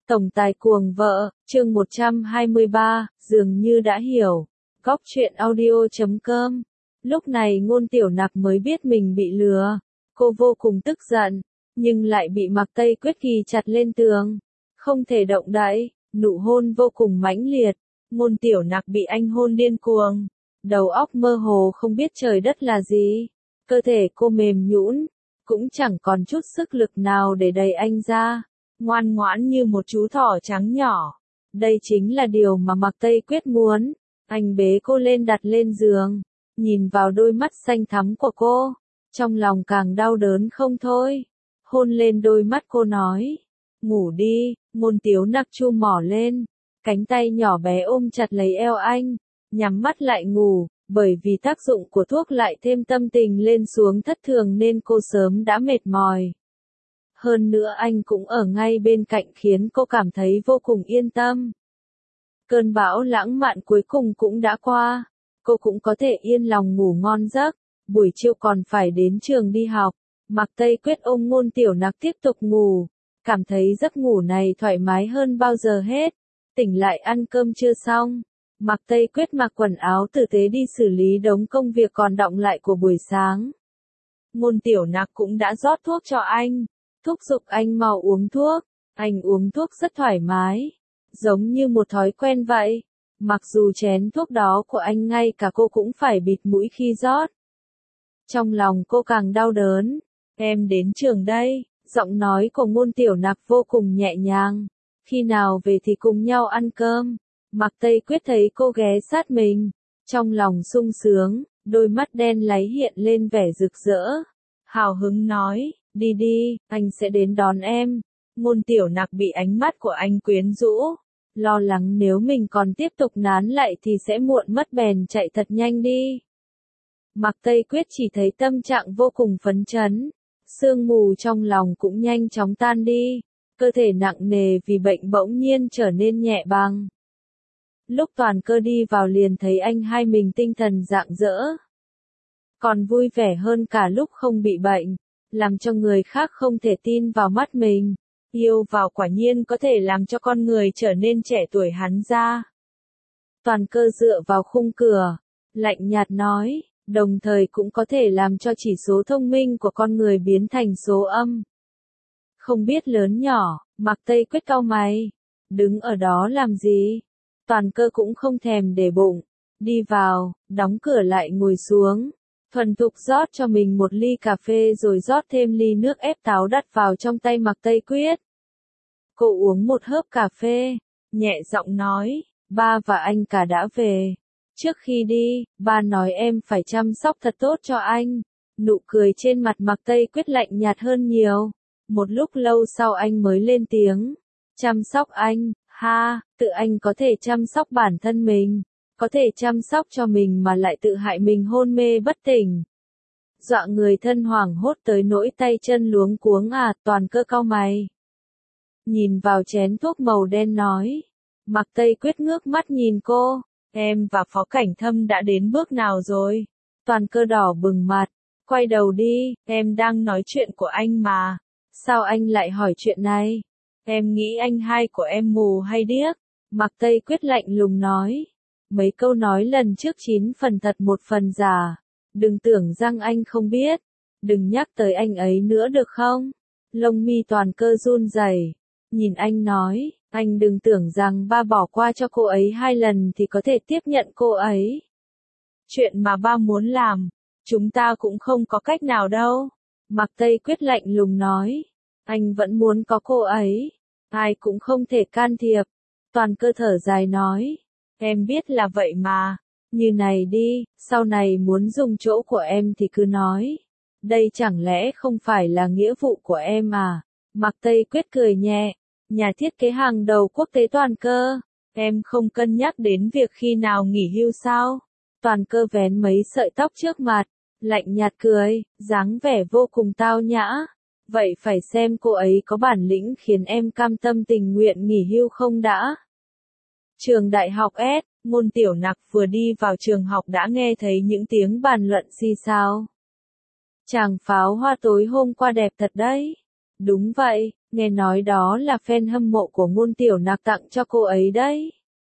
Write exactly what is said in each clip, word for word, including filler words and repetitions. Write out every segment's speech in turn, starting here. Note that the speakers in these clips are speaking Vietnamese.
Tổng tài cuồng vợ, chương một trăm hai mươi ba, dường như đã hiểu. Góc truyện audio chấm com. Lúc này Ngôn Tiểu Nặc mới biết mình bị lừa. Cô vô cùng tức giận, nhưng lại bị Mạc Tây Quyết ghi chặt lên tường. Không thể động đậy, nụ hôn vô cùng mãnh liệt. Ngôn Tiểu Nặc bị anh hôn điên cuồng. Đầu óc mơ hồ không biết trời đất là gì. Cơ thể cô mềm nhũn, cũng chẳng còn chút sức lực nào để đẩy anh ra. Ngoan ngoãn như một chú thỏ trắng nhỏ. Đây chính là điều mà Mạc Tây Quyết muốn. Anh bế cô lên đặt lên giường, nhìn vào đôi mắt xanh thắm của cô, trong lòng càng đau đớn không thôi. Hôn lên đôi mắt cô nói, ngủ đi. Ngôn Tiếu Nặc chu mỏ lên, cánh tay nhỏ bé ôm chặt lấy eo anh, nhắm mắt lại ngủ. Bởi vì tác dụng của thuốc lại thêm tâm tình lên xuống thất thường nên cô sớm đã mệt mỏi. Hơn nữa anh cũng ở ngay bên cạnh khiến cô cảm thấy vô cùng yên tâm. Cơn bão lãng mạn cuối cùng cũng đã qua, cô cũng có thể yên lòng ngủ ngon giấc. Buổi chiều còn phải đến trường đi học, Mạc Tây Quyết ôm Ngôn Tiểu Nặc tiếp tục ngủ, cảm thấy giấc ngủ này thoải mái hơn bao giờ hết. Tỉnh lại ăn cơm chưa xong, Mạc Tây Quyết mặc quần áo tử tế đi xử lý đống công việc còn đọng lại của buổi sáng. Ngôn Tiểu Nặc cũng đã rót thuốc cho anh, thúc giục anh mau uống thuốc. Anh uống thuốc rất thoải mái, giống như một thói quen vậy. Mặc dù chén thuốc đó của anh ngay cả cô cũng phải bịt mũi khi rót. Trong lòng cô càng đau đớn. Em đến trường đây, giọng nói của Ngôn Tiểu Nặc vô cùng nhẹ nhàng. Khi nào về thì cùng nhau ăn cơm. Mạc Tây Quyết thấy cô ghé sát mình, trong lòng sung sướng, đôi mắt đen láy hiện lên vẻ rực rỡ. Hào hứng nói, đi đi, anh sẽ đến đón em. Ngôn Tiểu Nặc bị ánh mắt của anh quyến rũ, lo lắng nếu mình còn tiếp tục nán lại thì sẽ muộn mất bèn chạy thật nhanh đi. Mạc Tây Quyết chỉ thấy tâm trạng vô cùng phấn chấn, sương mù trong lòng cũng nhanh chóng tan đi, cơ thể nặng nề vì bệnh bỗng nhiên trở nên nhẹ băng. Lúc Toàn Cơ đi vào liền thấy anh hai mình tinh thần rạng rỡ, còn vui vẻ hơn cả lúc không bị bệnh, làm cho người khác không thể tin vào mắt mình. Yêu vào quả nhiên có thể làm cho con người trở nên trẻ tuổi hắn ra. Toàn Cơ dựa vào khung cửa, lạnh nhạt nói, đồng thời cũng có thể làm cho chỉ số thông minh của con người biến thành số âm. Không biết lớn nhỏ, Mạc Tây Quyết cau mày, đứng ở đó làm gì? Toàn Cơ cũng không thèm để bụng, đi vào, đóng cửa lại ngồi xuống, thuần thục rót cho mình một ly cà phê rồi rót thêm ly nước ép táo đặt vào trong tay Mạc Tây Quyết. Cô uống một hớp cà phê, nhẹ giọng nói, ba và anh cả đã về. Trước khi đi, ba nói em phải chăm sóc thật tốt cho anh. Nụ cười trên mặt Mạc Tây Quyết lạnh nhạt hơn nhiều. Một lúc lâu sau anh mới lên tiếng, chăm sóc anh, ha, tự anh có thể chăm sóc bản thân mình, có thể chăm sóc cho mình mà lại tự hại mình hôn mê bất tỉnh. Dọa người thân hoảng hốt tới nỗi tay chân luống cuống à. Toàn Cơ cau mày, nhìn vào chén thuốc màu đen nói. Mạc Tây Quyết ngước mắt nhìn cô, em và Phó Cảnh Thâm đã đến bước nào rồi? Toàn Cơ đỏ bừng mặt, quay đầu đi, em đang nói chuyện của anh mà. Sao anh lại hỏi chuyện này? Em nghĩ anh hai của em mù hay điếc? Mạc Tây Quyết lạnh lùng nói. Mấy câu nói lần trước chín phần thật một phần giả. Đừng tưởng rằng anh không biết. Đừng nhắc tới anh ấy nữa được không? Lông mi Toàn Cơ run rẩy, nhìn anh nói, anh đừng tưởng rằng ba bỏ qua cho cô ấy hai lần thì có thể tiếp nhận cô ấy. Chuyện mà ba muốn làm, chúng ta cũng không có cách nào đâu. Mạc Tây Quyết lạnh lùng nói. Anh vẫn muốn có cô ấy, ai cũng không thể can thiệp. Toàn Cơ thở dài nói, em biết là vậy mà. Như này đi, sau này muốn dùng chỗ của em thì cứ nói. Đây chẳng lẽ không phải là nghĩa vụ của em à? Mạc Tây Quyết cười nhẹ, nhà thiết kế hàng đầu quốc tế Toàn Cơ, em không cân nhắc đến việc khi nào nghỉ hưu sao? Toàn Cơ vén mấy sợi tóc trước mặt, lạnh nhạt cười, dáng vẻ vô cùng tao nhã. Vậy phải xem cô ấy có bản lĩnh khiến em cam tâm tình nguyện nghỉ hưu không đã. Trường đại học S, Ngôn Tiểu Nặc vừa đi vào trường học đã nghe thấy những tiếng bàn luận xì xào. Chàng pháo hoa tối hôm qua đẹp thật đấy. Đúng vậy, Nghe nói đó là fan hâm mộ của Ngôn Tiểu Nạc tặng cho cô ấy đấy.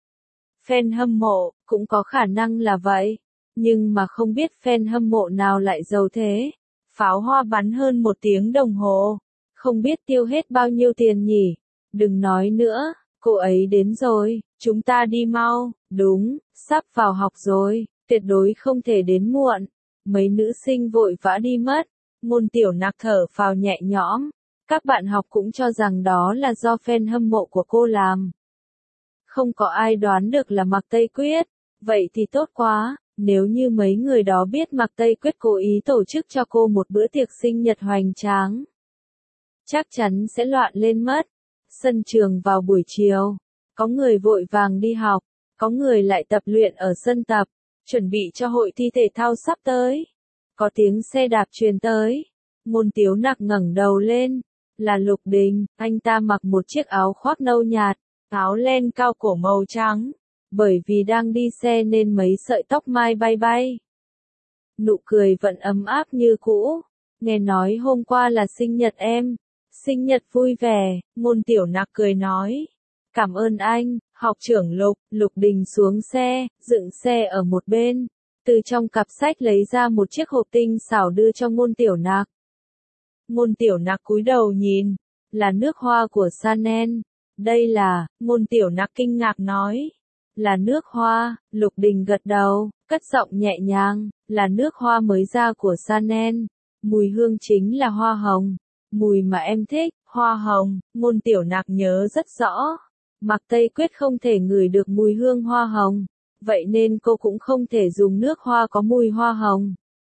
Fan hâm mộ, cũng có khả năng là vậy. Nhưng mà không biết fan hâm mộ nào lại giàu thế. Pháo hoa bắn hơn một tiếng đồng hồ. Không biết tiêu hết bao nhiêu tiền nhỉ. Đừng nói nữa, cô ấy đến rồi, chúng ta đi mau. Đúng, sắp vào học rồi, tuyệt đối không thể đến muộn. Mấy nữ sinh vội vã đi mất. Ngôn Tiểu Nạc thở phào nhẹ nhõm. Các bạn học cũng cho rằng đó là do fan hâm mộ của cô làm. Không có ai đoán được là Mạc Tây Quyết. Vậy thì tốt quá, nếu như mấy người đó biết Mạc Tây Quyết cố ý tổ chức cho cô một bữa tiệc sinh nhật hoành tráng, chắc chắn sẽ loạn lên mất. Sân trường vào buổi chiều, có người vội vàng đi học, có người lại tập luyện ở sân tập, chuẩn bị cho hội thi thể thao sắp tới. Có tiếng xe đạp truyền tới, Ngôn Tiếu Nặc ngẩng đầu lên, là Lục Đình, anh ta mặc một chiếc áo khoác nâu nhạt, áo len cao cổ màu trắng, bởi vì đang đi xe nên mấy sợi tóc mai bay bay. Nụ cười vẫn ấm áp như cũ, nghe nói hôm qua là sinh nhật em, sinh nhật vui vẻ, Ngôn Tiểu Nặc cười nói. Cảm ơn anh, học trưởng Lục. Lục Đình xuống xe, dựng xe ở một bên, từ trong cặp sách lấy ra một chiếc hộp tinh xảo đưa cho Ngôn Tiểu Nặc. Ngôn Tiểu Nặc cúi đầu nhìn, là nước hoa của Chanel. Đây là, Ngôn Tiểu Nặc kinh ngạc nói. Là nước hoa, Lục Đình gật đầu, cất giọng nhẹ nhàng, là nước hoa mới ra của Chanel. Mùi hương chính là hoa hồng, mùi mà em thích, hoa hồng. Ngôn Tiểu Nặc nhớ rất rõ. Mạc Tây Quyết không thể ngửi được mùi hương hoa hồng, vậy nên cô cũng không thể dùng nước hoa có mùi hoa hồng.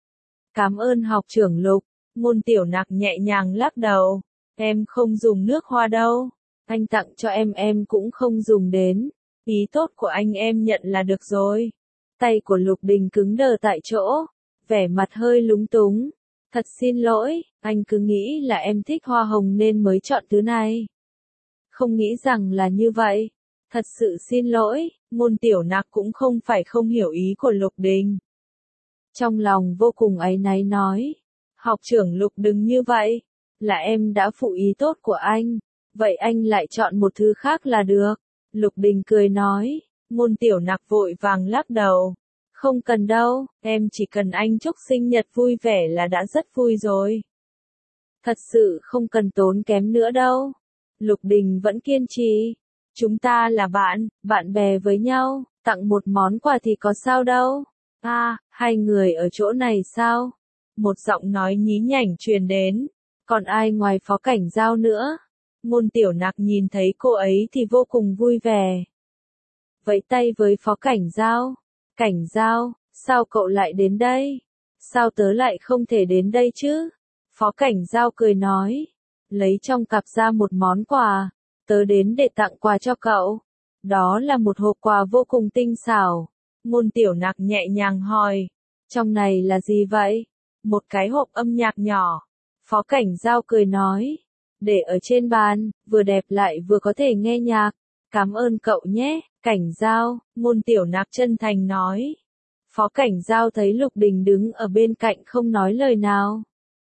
Cảm ơn học trưởng Lục. Ngôn Tiểu Nặc nhẹ nhàng lắc đầu. Em không dùng nước hoa đâu. Anh tặng cho em em cũng không dùng đến. Ý tốt của anh em nhận là được rồi. Tay của Lục Đình cứng đờ tại chỗ, vẻ mặt hơi lúng túng. Thật xin lỗi, anh cứ nghĩ là em thích hoa hồng nên mới chọn thứ này. Không nghĩ rằng là như vậy. Thật sự xin lỗi. Ngôn Tiểu Nặc cũng không phải không hiểu ý của Lục Đình. Trong lòng vô cùng áy náy nói. Học trưởng Lục đừng như vậy. Là em đã phụ ý tốt của anh. Vậy anh lại chọn một thứ khác là được. Lục Đình cười nói. Ngôn Tiểu Nặc vội vàng lắc đầu. Không cần đâu, em chỉ cần anh chúc sinh nhật vui vẻ là đã rất vui rồi. Thật sự không cần tốn kém nữa đâu. Lục Đình vẫn kiên trì. Chúng ta là bạn, bạn bè với nhau, tặng một món quà thì có sao đâu. À, hai người ở chỗ này sao? Một giọng nói nhí nhảnh truyền đến. Còn ai ngoài Phó Cảnh Giao nữa? Ngôn Tiểu Nặc nhìn thấy cô ấy thì vô cùng vui vẻ. Vẫy tay với Phó Cảnh Giao. Cảnh Giao, sao cậu lại đến đây? Sao tớ lại không thể đến đây chứ? Phó Cảnh Giao cười nói. Lấy trong cặp ra một món quà. Tớ đến để tặng quà cho cậu. Đó là một hộp quà vô cùng tinh xảo. Ngôn Tiểu Nặc nhẹ nhàng hỏi. Trong này là gì vậy? Một cái hộp âm nhạc nhỏ. Phó Cảnh Giao cười nói. Để ở trên bàn, vừa đẹp lại vừa có thể nghe nhạc. Cảm ơn cậu nhé, Cảnh Giao. Ngôn Tiểu Nặc chân thành nói. Phó Cảnh Giao thấy Lục Đình đứng ở bên cạnh không nói lời nào.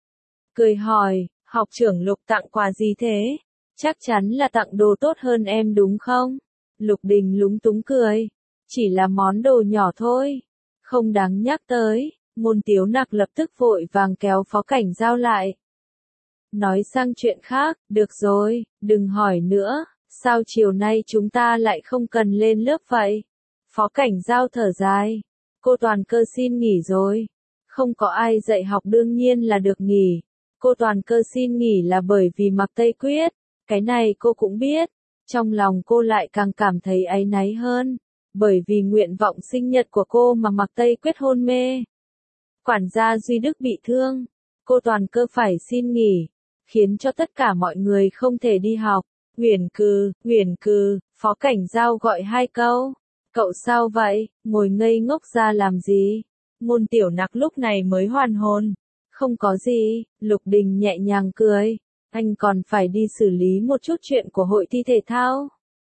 Cười hỏi, học trưởng Lục tặng quà gì thế? Chắc chắn là tặng đồ tốt hơn em đúng không? Lục Đình lúng túng cười. Chỉ là món đồ nhỏ thôi. Không đáng nhắc tới. Ngôn Tiếu Nặc lập tức vội vàng kéo Phó Cảnh Giao lại. Nói sang chuyện khác, được rồi, đừng hỏi nữa. Sao chiều nay chúng ta lại không cần lên lớp vậy? Phó Cảnh Giao thở dài. Cô Toàn Cơ xin nghỉ rồi. Không có ai dạy học đương nhiên là được nghỉ. Cô Toàn Cơ xin nghỉ là bởi vì Mạc Tây Quyết. Cái này cô cũng biết. Trong lòng cô lại càng cảm thấy áy náy hơn. Bởi vì nguyện vọng sinh nhật của cô mà Mạc Tây Quyết hôn mê. Quản gia Duy Đức bị thương. Cô Toàn Cơ phải xin nghỉ. Khiến cho tất cả mọi người không thể đi học. Uyển Cừ, Uyển Cừ, Phó Cảnh Giao gọi hai câu. Cậu sao vậy, ngồi ngây ngốc ra làm gì? Ngôn Tiểu Nặc lúc này mới hoàn hồn. Không có gì, Lục Đình nhẹ nhàng cười. Anh còn phải đi xử lý một chút chuyện của hội thi thể thao.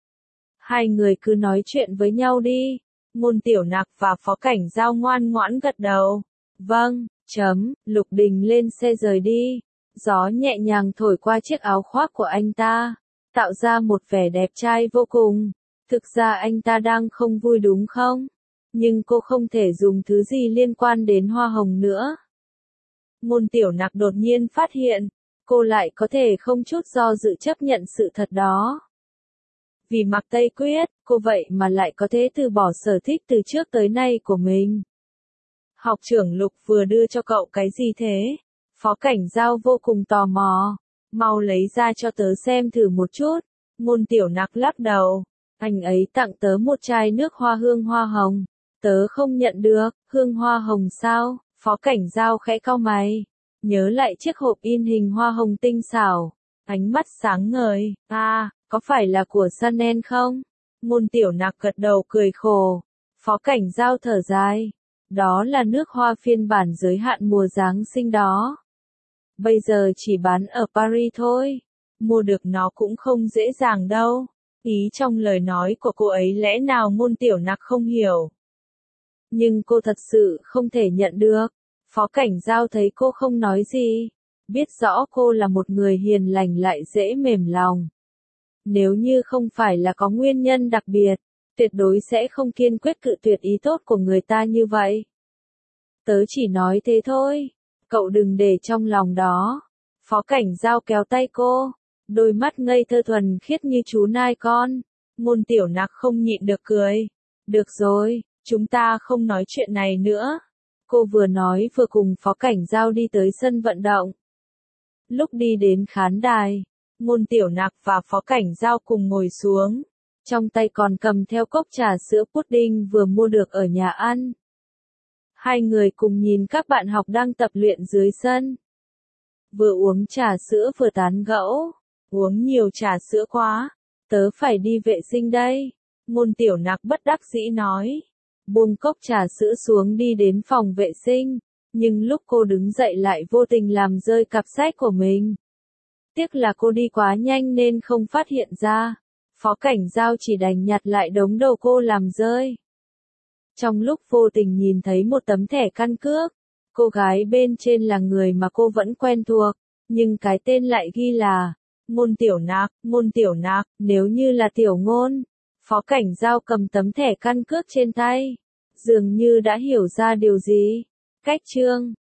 Hai người cứ nói chuyện với nhau đi. Ngôn Tiểu Nặc và Phó Cảnh Giao ngoan ngoãn gật đầu. Vâng, chấm, Lục Đình lên xe rời đi. Gió nhẹ nhàng thổi qua chiếc áo khoác của anh ta, tạo ra một vẻ đẹp trai vô cùng. Thực ra anh ta đang không vui đúng không? Nhưng cô không thể dùng thứ gì liên quan đến hoa hồng nữa. Ngôn Tiểu Nặc đột nhiên phát hiện, cô lại có thể không chút do dự chấp nhận sự thật đó. Vì mặc Tây Quyết, cô vậy mà lại có thể từ bỏ sở thích từ trước tới nay của mình. Học trưởng Lục vừa đưa cho cậu cái gì thế? Phó Cảnh Giao vô cùng tò mò. Mau lấy ra cho tớ xem thử một chút. Ngôn Tiểu Nặc lắc đầu. Anh ấy tặng tớ một chai nước hoa hương hoa hồng. Tớ không nhận được, hương hoa hồng sao? Phó Cảnh Giao khẽ cau mày. Nhớ lại chiếc hộp in hình hoa hồng tinh xảo. Ánh mắt sáng ngời. À, có phải là của Chanel không? Ngôn Tiểu Nặc gật đầu cười khổ. Phó Cảnh Giao thở dài. Đó là nước hoa phiên bản giới hạn mùa Giáng sinh đó. Bây giờ chỉ bán ở Paris thôi. Mua được nó cũng không dễ dàng đâu. Ý trong lời nói của cô ấy lẽ nào Ngôn Tiểu Nặc không hiểu. Nhưng cô thật sự không thể nhận được. Phó Cảnh Giao thấy cô không nói gì. Biết rõ cô là một người hiền lành lại dễ mềm lòng. Nếu như không phải là có nguyên nhân đặc biệt, tuyệt đối sẽ không kiên quyết cự tuyệt ý tốt của người ta như vậy. Tớ chỉ nói thế thôi. Cậu đừng để trong lòng đó. Phó Cảnh Giao kéo tay cô. Đôi mắt ngây thơ thuần khiết như chú nai con. Ngôn Tiểu Nặc không nhịn được cười. Được rồi, chúng ta không nói chuyện này nữa. Cô vừa nói vừa cùng Phó Cảnh Giao đi tới sân vận động. Lúc đi đến khán đài, Ngôn Tiểu Nặc và Phó Cảnh Giao cùng ngồi xuống. Trong tay còn cầm theo cốc trà sữa pudding vừa mua được ở nhà ăn. Hai người cùng nhìn các bạn học đang tập luyện dưới sân. Vừa uống trà sữa vừa tán gẫu. Uống nhiều trà sữa quá. Tớ phải đi vệ sinh đây. Ngôn Tiểu Nặc bất đắc dĩ nói. Buông cốc trà sữa xuống đi đến phòng vệ sinh. Nhưng lúc cô đứng dậy lại vô tình làm rơi cặp sách của mình. Tiếc là cô đi quá nhanh nên không phát hiện ra. Phó Cảnh Giao chỉ đành nhặt lại đống đồ cô làm rơi. Trong lúc vô tình nhìn thấy một tấm thẻ căn cước, cô gái bên trên là người mà cô vẫn quen thuộc, nhưng cái tên lại ghi là Ngôn Tiểu Nặc, Ngôn Tiểu Nặc, nếu như là Tiểu Ngôn. Phó Cảnh Giao cầm tấm thẻ căn cước trên tay, dường như đã hiểu ra điều gì. Cách chương